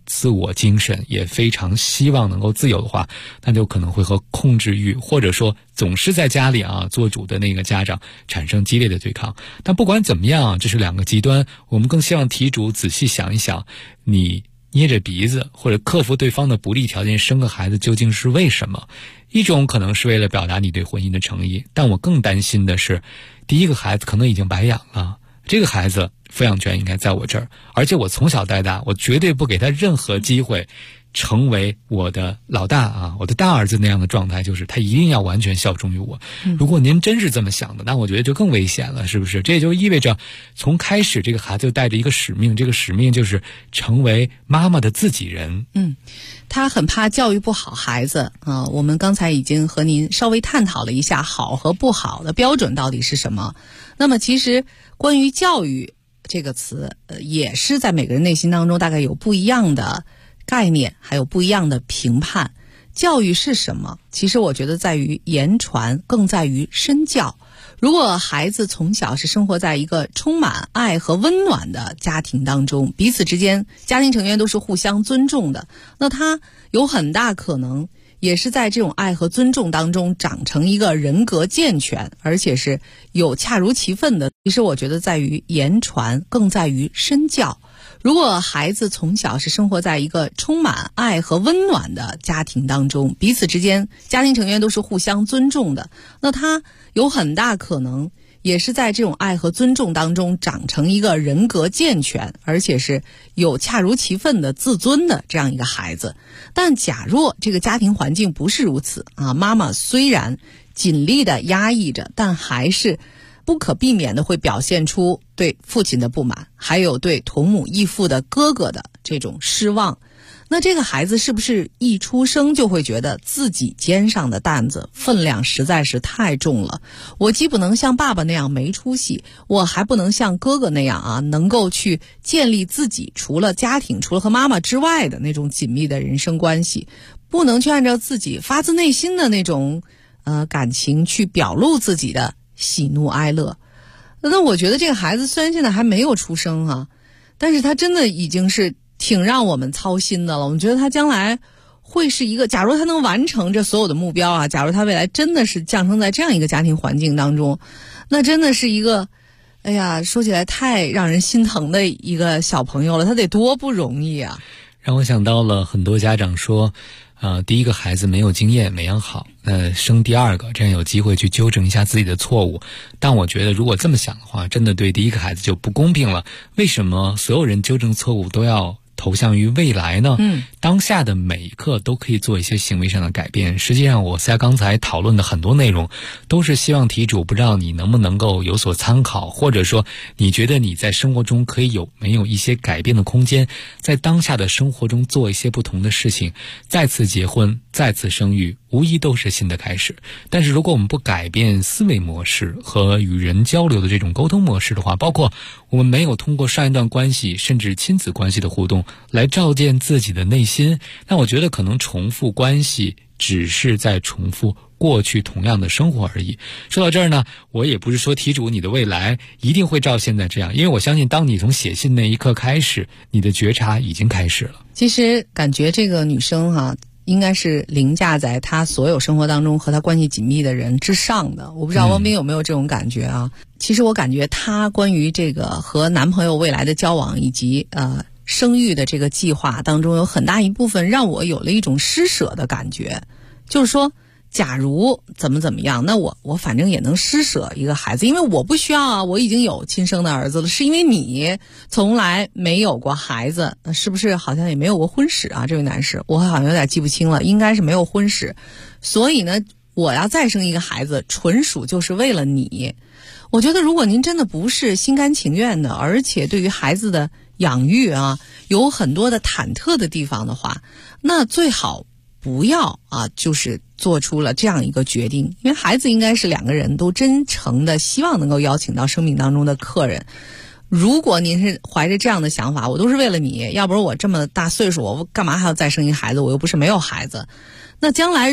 Speaker 8: 自我精神，也非常希望能够自由的话，那就可能会和控制欲或者说总是在家里做主的那个家长产生激烈的对抗。但不管怎么样，这是两个极端，我们更希望题主仔细想一想，你捏着鼻子或者克服对方的不利条件生个孩子究竟是为什么？一种可能是为了表达你对婚姻的诚意，但我更担心的是，第一个孩子可能已经白养了，这个孩子抚养权应该在我这儿，而且我从小带大，我绝对不给他任何机会成为我的老大我的大儿子那样的状态，就是他一定要完全效忠于我。如果您真是这么想的，那我觉得就更危险了，是不是？这也就意味着从开始这个孩子就带着一个使命，这个使命就是成为妈妈的自己人。
Speaker 4: 他很怕教育不好孩子我们刚才已经和您稍微探讨了一下好和不好的标准到底是什么。那么其实关于教育这个词也是在每个人内心当中大概有不一样的概念，还有不一样的评判。教育是什么？其实我觉得在于言传，更在于身教。如果孩子从小是生活在一个充满爱和温暖的家庭当中，彼此之间家庭成员都是互相尊重的，那他有很大可能也是在这种爱和尊重当中长成一个人格健全，而且是有恰如其分的。其实我觉得在于言传，更在于身教。如果孩子从小是生活在一个充满爱和温暖的家庭当中，彼此之间家庭成员都是互相尊重的，那他有很大可能也是在这种爱和尊重当中长成一个人格健全，而且是有恰如其分的自尊的这样一个孩子。但假若这个家庭环境不是如此妈妈虽然尽力的压抑着，但还是不可避免的会表现出对父亲的不满，还有对同母异父的哥哥的这种失望。那这个孩子是不是一出生就会觉得自己肩上的担子分量实在是太重了？我既不能像爸爸那样没出息，我还不能像哥哥那样能够去建立自己除了家庭除了和妈妈之外的那种紧密的人生关系，不能去按照自己发自内心的那种感情去表露自己的喜怒哀乐。那我觉得这个孩子虽然现在还没有出生但是他真的已经是挺让我们操心的了。我们觉得他将来会是一个，假如他能完成这所有的目标假如他未来真的是降生在这样一个家庭环境当中，那真的是一个说起来太让人心疼的一个小朋友了，他得多不容易啊。
Speaker 8: 让我想到了很多家长说第一个孩子没有经验没养好，生第二个这样有机会去纠正一下自己的错误。但我觉得如果这么想的话，真的对第一个孩子就不公平了。为什么所有人纠正错误都要投向于未来呢？当下的每一刻都可以做一些行为上的改变。实际上我在刚才讨论的很多内容都是希望题主不知道你能不能够有所参考，或者说你觉得你在生活中可以有没有一些改变的空间，在当下的生活中做一些不同的事情。再次结婚，再次生育，无疑都是新的开始。但是如果我们不改变思维模式和与人交流的这种沟通模式的话，包括我们没有通过上一段关系甚至亲子关系的互动来照见自己的内心，那我觉得可能重复关系只是在重复过去同样的生活而已。说到这儿呢，我也不是说题主你的未来一定会照现在这样，因为我相信当你从写信那一刻开始，你的觉察已经开始了。
Speaker 4: 其实感觉这个女生应该是凌驾在她所有生活当中和她关系紧密的人之上的。我不知道汪斌有没有这种感觉其实我感觉她关于这个和男朋友未来的交往以及生育的这个计划当中，有很大一部分让我有了一种施舍的感觉。就是说假如怎么样，那我反正也能施舍一个孩子，因为我不需要我已经有亲生的儿子了，是因为你从来没有过孩子，是不是好像也没有过婚史这位男士，我好像有点记不清了，应该是没有婚史，所以呢我要再生一个孩子纯属就是为了你。我觉得如果您真的不是心甘情愿的，而且对于孩子的养育有很多的忐忑的地方的话，那最好不要就是做出了这样一个决定。因为孩子应该是两个人都真诚的希望能够邀请到生命当中的客人。如果您是怀着这样的想法，我都是为了你，要不然我这么大岁数我干嘛还要再生一个孩子，我又不是没有孩子，那将来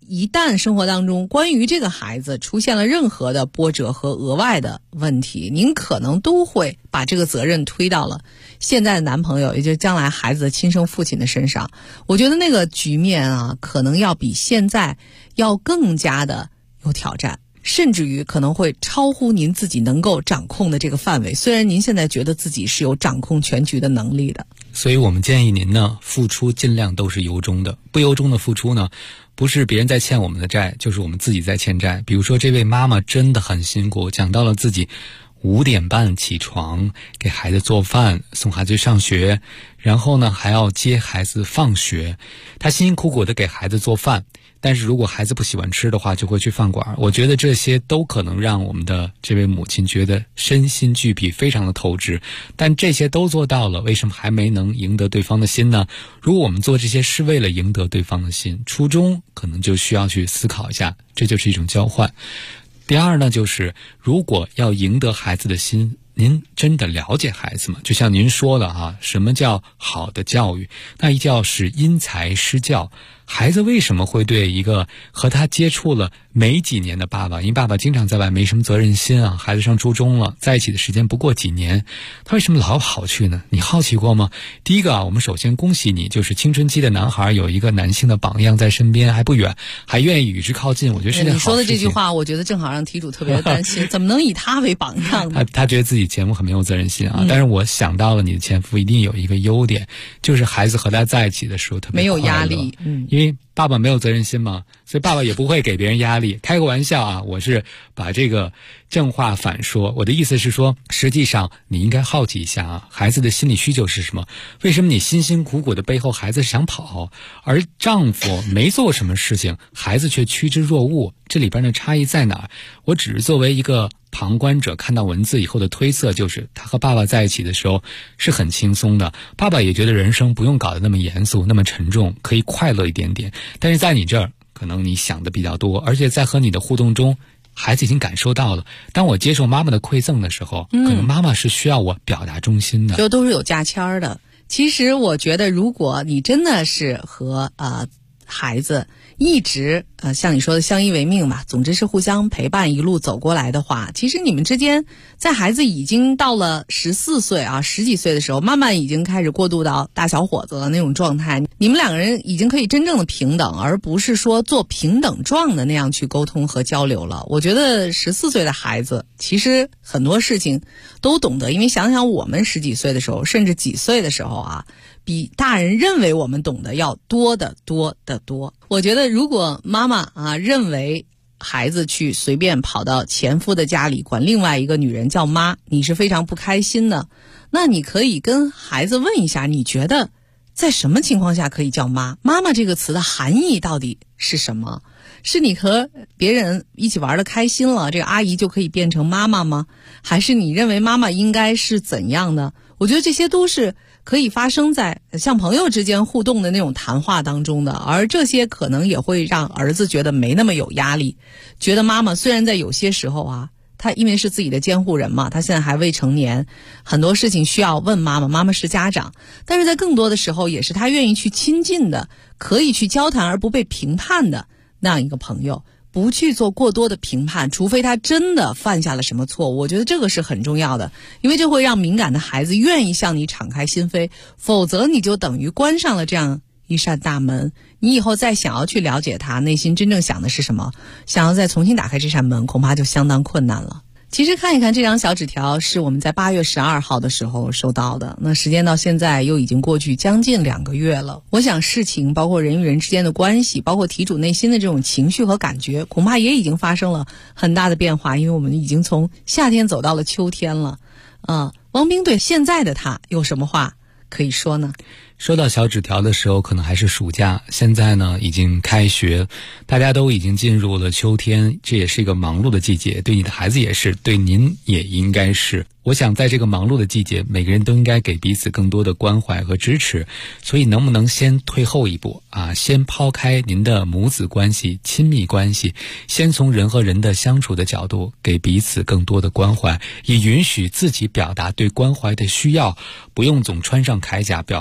Speaker 4: 一旦生活当中关于这个孩子出现了任何的波折和额外的问题，您可能都会把这个责任推到了现在的男朋友，也就是将来孩子的亲生父亲的身上。我觉得那个局面啊，可能要比现在要更加的有挑战，甚至于可能会超乎您自己能够掌控的这个范围，虽然您现在觉得自己是有掌控全局的能力的。
Speaker 8: 所以我们建议您呢，付出尽量都是由衷的，不由衷的付出呢，不是别人在欠我们的债，就是我们自己在欠债。比如说这位妈妈真的很辛苦，讲到了自己5点半起床给孩子做饭，送孩子去上学，然后呢还要接孩子放学，她辛辛苦苦的给孩子做饭，但是如果孩子不喜欢吃的话就会去饭馆。我觉得这些都可能让我们的这位母亲觉得身心俱疲，非常的透支。但这些都做到了，为什么还没能赢得对方的心呢？如果我们做这些是为了赢得对方的心，初衷可能就需要去思考一下，这就是一种交换。第二呢，就是如果要赢得孩子的心，您真的了解孩子吗？就像您说的啊，什么叫好的教育？那一叫是因材施教。孩子为什么会对一个和他接触了没几年的爸爸，因为爸爸经常在外，没什么责任心啊，孩子上初中了，在一起的时间不过几年，他为什么老跑去呢？你好奇过吗？第一个啊，我们首先恭喜你，就是青春期的男孩有一个男性的榜样在身边，还不远，还愿意与之靠近，我觉得是件好事情。
Speaker 4: 你说的这句话，我觉得正好让题主特别的担心，怎么能以他为榜样呢？
Speaker 8: 他觉得自己前夫很没有责任心啊，但是我想到了你的前夫一定有一个优点，就是孩子和他在一起的时候特别
Speaker 4: 没有压力，
Speaker 8: 因为爸爸没有责任心嘛，所以爸爸也不会给别人压力。开个玩笑啊，我是把这个正话反说。我的意思是说，实际上你应该好奇一下啊，孩子的心理需求是什么？为什么你辛辛苦苦的背后孩子想跑，而丈夫没做什么事情，孩子却趋之若鹜？这里边的差异在哪儿？我只是作为一个旁观者看到文字以后的推测，就是他和爸爸在一起的时候是很轻松的，爸爸也觉得人生不用搞得那么严肃那么沉重，可以快乐一点点。但是在你这儿可能你想的比较多，而且在和你的互动中孩子已经感受到了，当我接受妈妈的馈赠的时候，可能妈妈是需要我表达忠心的，
Speaker 4: 就都是有价签的。其实我觉得如果你真的是和孩子一直像你说的相依为命吧，总之是互相陪伴一路走过来的话，其实你们之间在孩子已经到了14岁啊10几岁的时候，慢慢已经开始过渡到大小伙子的那种状态，你们两个人已经可以真正的平等，而不是说做平等状的那样去沟通和交流了。我觉得14岁的孩子其实很多事情都懂得，因为想想我们10几岁的时候，甚至几岁的时候啊，比大人认为我们懂得要多得多得多。我觉得如果妈妈啊认为孩子去随便跑到前夫的家里管另外一个女人叫妈，你是非常不开心的，那你可以跟孩子问一下，你觉得在什么情况下可以叫妈？妈妈这个词的含义到底是什么？是你和别人一起玩得开心了，这个阿姨就可以变成妈妈吗？还是你认为妈妈应该是怎样的？我觉得这些都是可以发生在像朋友之间互动的那种谈话当中的，而这些可能也会让儿子觉得没那么有压力，觉得妈妈虽然在有些时候啊，他因为是自己的监护人嘛，他现在还未成年，很多事情需要问妈妈，妈妈是家长，但是在更多的时候也是他愿意去亲近的，可以去交谈而不被评判的那样一个朋友，不去做过多的评判，除非他真的犯下了什么错误。我觉得这个是很重要的，因为这会让敏感的孩子愿意向你敞开心扉，否则你就等于关上了这样一扇大门，你以后再想要去了解他内心真正想的是什么，想要再重新打开这扇门，恐怕就相当困难了。其实看一看这张小纸条是我们在8月12号的时候收到的，那时间到现在又已经过去将近2个月了。我想事情包括人与人之间的关系，包括题主内心的这种情绪和感觉，恐怕也已经发生了很大的变化，因为我们已经从夏天走到了秋天了。汪冰对现在的他有什么话可以说呢？
Speaker 8: 收到小纸条的时候可能还是暑假，现在呢已经开学，大家都已经进入了秋天，这也是一个忙碌的季节，对你的孩子也是，对您也应该是。我想在这个忙碌的季节，每个人都应该给彼此更多的关怀和支持，所以能不能先退后一步啊？先抛开您的母子关系、亲密关系，先从人和人的相处的角度给彼此更多的关怀，也允许自己表达对关怀的需要，不用总穿上铠甲表达出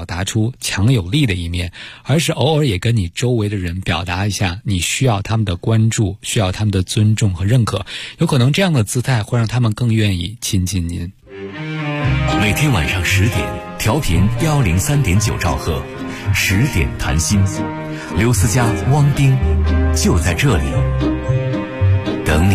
Speaker 8: 出强有力的一面，而是偶尔也跟你周围的人表达一下你需要他们的关注，需要他们的尊重和认可，有可能这样的姿态会让他们更愿意亲近您。
Speaker 1: 每天晚上10点，调频103.9兆赫，10点谈心，刘思佳、汪冰就在这里等你。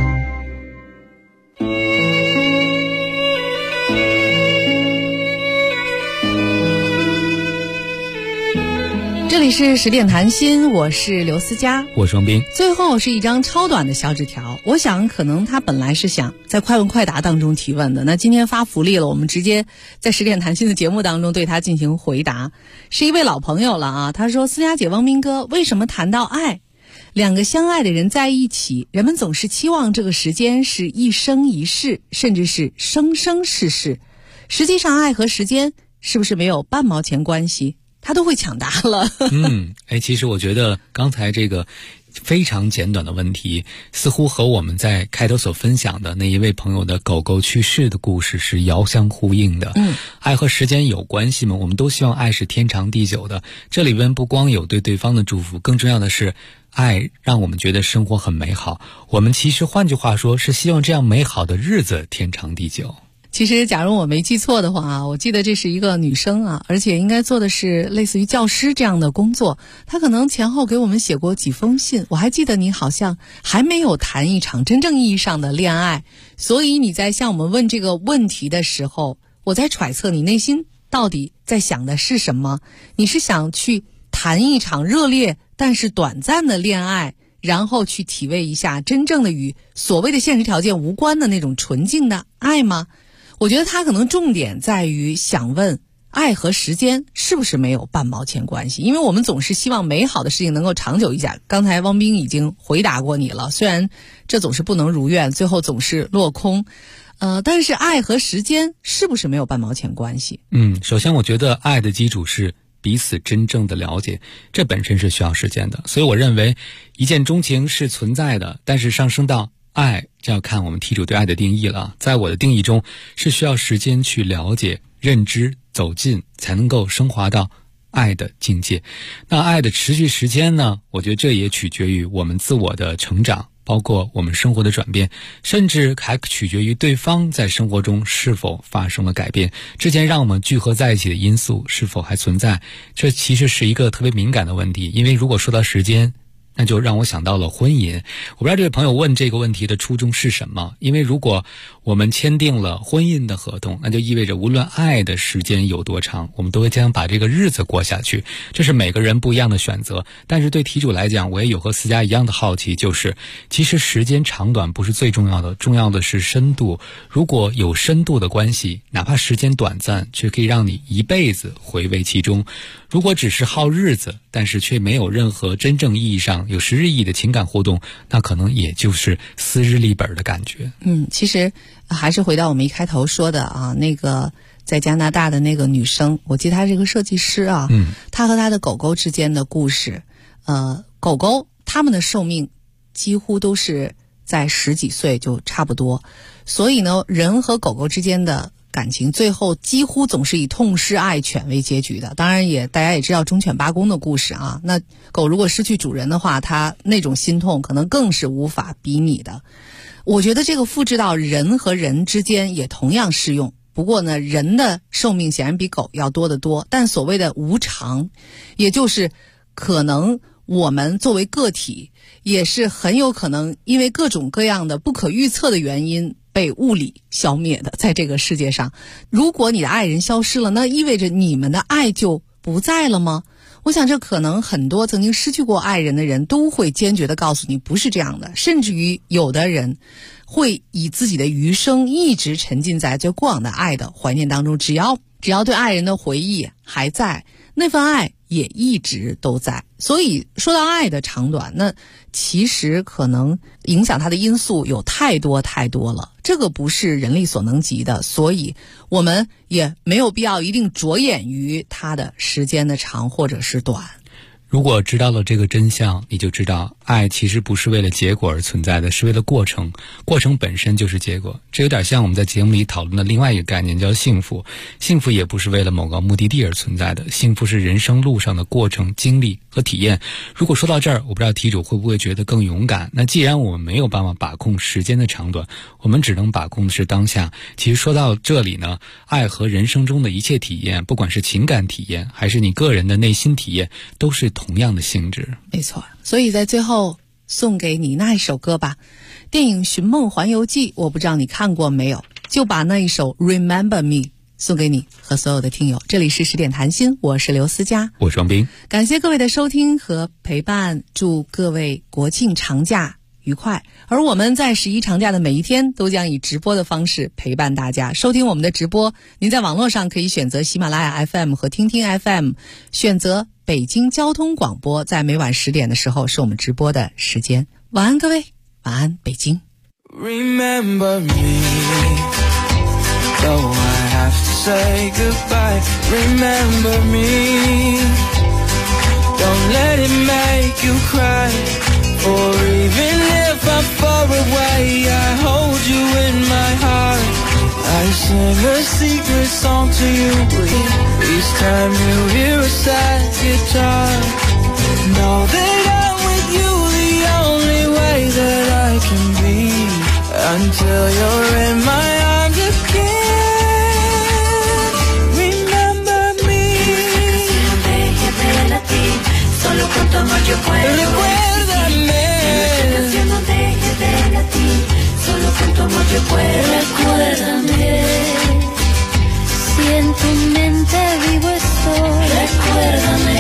Speaker 4: 这里是10点谈心，我是刘思佳，
Speaker 8: 我是汪冰。
Speaker 4: 最后是一张超短的小纸条，我想可能他本来是想在快问快答当中提问的，那今天发福利了，我们直接在10点谈心的节目当中对他进行回答。是一位老朋友了啊，他说：思佳姐、汪冰哥，为什么谈到爱，两个相爱的人在一起，人们总是期望这个时间是一生一世，甚至是生生世世，实际上爱和时间是不是没有半毛钱关系？他都会抢答了。
Speaker 8: 其实我觉得刚才这个非常简短的问题，似乎和我们在开头所分享的那一位朋友的狗狗去世的故事是遥相呼应的。爱和时间有关系吗？我们都希望爱是天长地久的，这里边不光有对对方的祝福，更重要的是爱让我们觉得生活很美好，我们其实换句话说是希望这样美好的日子天长地久。
Speaker 4: 其实假如我没记错的话，我记得这是一个女生啊，而且应该做的是类似于教师这样的工作，她可能前后给我们写过几封信。我还记得你好像还没有谈一场真正意义上的恋爱，所以你在向我们问这个问题的时候，我在揣测你内心到底在想的是什么。你是想去谈一场热烈但是短暂的恋爱，然后去体味一下真正的与所谓的现实条件无关的那种纯净的爱吗？我觉得他可能重点在于想问爱和时间是不是没有半毛钱关系，因为我们总是希望美好的事情能够长久一下。刚才汪冰已经回答过你了，虽然这总是不能如愿，最后总是落空，但是爱和时间是不是没有半毛钱关系？
Speaker 8: 首先我觉得爱的基础是彼此真正的了解，这本身是需要时间的，所以我认为一见钟情是存在的，但是上升到爱，这要看我们题主对爱的定义了。在我的定义中，是需要时间去了解、认知、走近，才能够升华到爱的境界。那爱的持续时间呢？我觉得这也取决于我们自我的成长，包括我们生活的转变，甚至还取决于对方在生活中是否发生了改变，之前让我们聚合在一起的因素是否还存在。这其实是一个特别敏感的问题，因为如果说到时间，那就让我想到了婚姻。我不知道这位朋友问这个问题的初衷是什么，因为如果我们签订了婚姻的合同，那就意味着无论爱的时间有多长，我们都会将把这个日子过下去，这是每个人不一样的选择。但是对题主来讲，我也有和思佳一样的好奇，就是其实时间长短不是最重要的，重要的是深度。如果有深度的关系，哪怕时间短暂，却可以让你一辈子回味其中。如果只是耗日子，但是却没有任何真正意义上有实质意义的情感互动，那可能也就是撕日历本的感觉。
Speaker 4: 其实还是回到我们一开头说的啊，那个在加拿大的那个女生，我记得她是个设计师啊，她和她的狗狗之间的故事，狗狗它们的寿命几乎都是在10几岁就差不多，所以呢，人和狗狗之间的感情最后几乎总是以痛失爱犬为结局的。当然大家也知道忠犬八公的故事啊，那狗如果失去主人的话，它那种心痛可能更是无法比拟的。我觉得这个复制到人和人之间也同样适用，不过呢，人的寿命显然比狗要多得多，但所谓的无常，也就是可能我们作为个体也是很有可能因为各种各样的不可预测的原因被物理消灭的。在这个世界上，如果你的爱人消失了，那意味着你们的爱就不在了吗？我想这可能很多曾经失去过爱人的人都会坚决地告诉你不是这样的，甚至于有的人会以自己的余生一直沉浸在最过往的爱的怀念当中，只要对爱人的回忆还在，那份爱也一直都在。所以说到爱的长短，那其实可能影响它的因素有太多太多了，这个不是人力所能及的，所以我们也没有必要一定着眼于它的时间的长或者是短。
Speaker 8: 如果知道了这个真相，你就知道爱其实不是为了结果而存在的，是为了过程，过程本身就是结果。这有点像我们在节目里讨论的另外一个概念，叫幸福。幸福也不是为了某个目的地而存在的，幸福是人生路上的过程、经历和体验。如果说到这儿，我不知道题主会不会觉得更勇敢。那既然我们没有办法把控时间的长短，我们只能把控的是当下。其实说到这里呢，爱和人生中的一切体验，不管是情感体验还是你个人的内心体验，都是同样的性质。
Speaker 4: 没错，所以在最后送给你那一首歌吧。电影《寻梦环游记》，我不知道你看过没有，就把那一首 Remember Me 送给你和所有的听友。这里是10点谈心，我是刘思佳，
Speaker 8: 我是王斌，
Speaker 4: 感谢各位的收听和陪伴，祝各位国庆长假愉快。而我们在11长假的每一天都将以直播的方式陪伴大家收听我们的直播。您在网络上可以选择喜马拉雅 FM 和听听 FM， 选择北京交通广播，在每晚10点的时候是我们直播的时间。晚安各位，晚安北京。
Speaker 7: Remember me, though I have to say goodbye. Remember me, don't let it make you cry. Or even if I'm far away, I hold you in my heart. I sing a secret song to you each time you hear a sad guitar. Know that I'm with you the only way that I can be, until you're in my arms again. Remember me. Solo con tu amor yo puedo. Recuérdame. No deje de latir. Solo con tu amor yo puedo. Recuérdame. Si en tu mente vivo estoy. Recuérdame.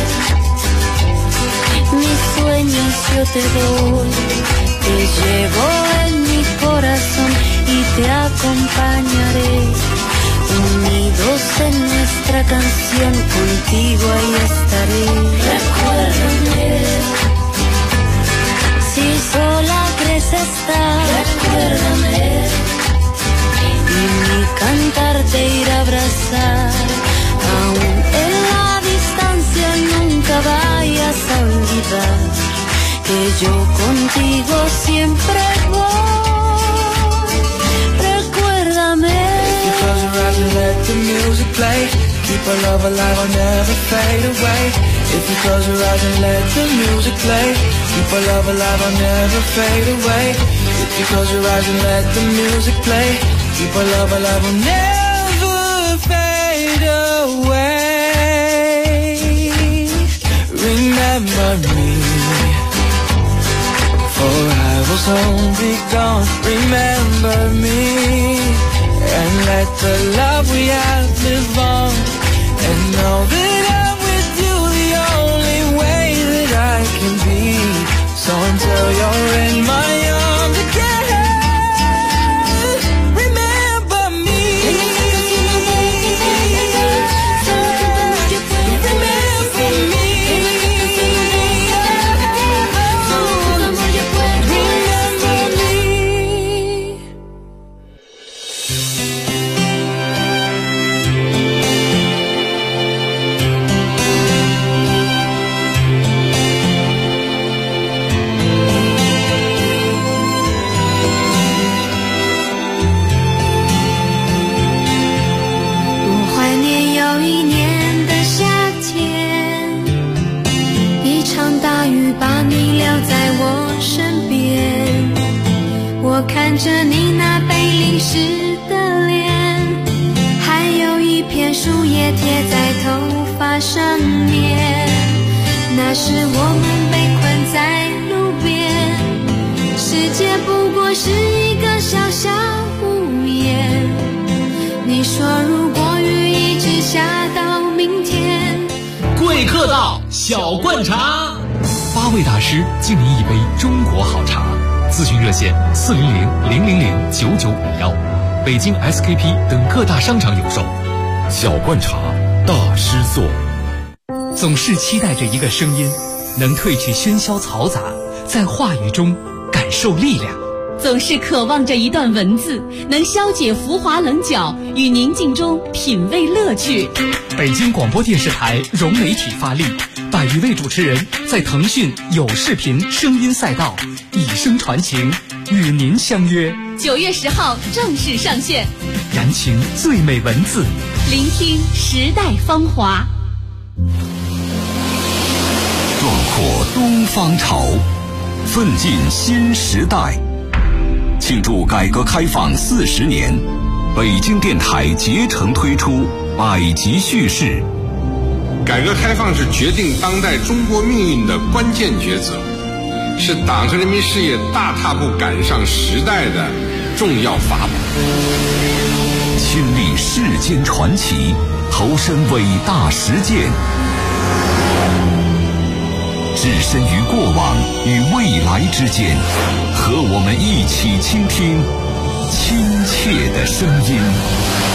Speaker 7: Mis sueños yo te doy. Te llevo en mi corazón y te acompañaré. Unidos en nuestra canción, contigo ahí estaré. Recuérdame. Si sola crees estar, recuérdame. Y mi cantar te irá a abrazar. Aún en la distancia nunca vayas a olvidar que yo contigo siempre voy. Recuérdame. If you close your eyes and let the music play, keep our love alive, I'll never fade away. If you close your eyes and let the music play, keep our love alive, I'll never fade away. If you close your eyes and let the music play, keep our love alive, I'll never fade away. Remember me, for I will soon be gone. Remember me, and let the love we have live on. And know that I'm with you the only way that I can be. So until you're in my arms again, remember me.看着你那被淋湿的脸，还有一片树叶贴在头发上面，那时我们被困在路边，世界不过是一个小小屋檐。你说如果雨一直下到明天，
Speaker 1: 贵客到小灌茶，8位大师敬您一杯中国好茶。咨询热线400-000-9951，北京 SKP 等各大商场有售。
Speaker 13: 小灌茶大师座。
Speaker 1: 总是期待着一个声音，能褪去喧嚣嘈杂，在话语中感受力量。
Speaker 2: 总是渴望着一段文字，能消解浮华棱角，与宁静中品味乐趣。
Speaker 14: 北京广播电视台融媒体发力，100余位主持人在腾讯有视频声音赛道以声传情，与您相约。
Speaker 2: 9月10号正式上线，
Speaker 14: 燃情最美文字，
Speaker 2: 聆听时代芳华。
Speaker 1: 壮阔东方潮，奋进新时代。庆祝改革开放40年，北京电台竭诚推出100集叙事。
Speaker 15: 改革开放是决定当代中国命运的关键抉择，是党和人民事业大踏步赶上时代的重要法宝。
Speaker 1: 亲历世间传奇，投身伟大实践，置身于过往与未来之间，和我们一起倾听亲切的声音。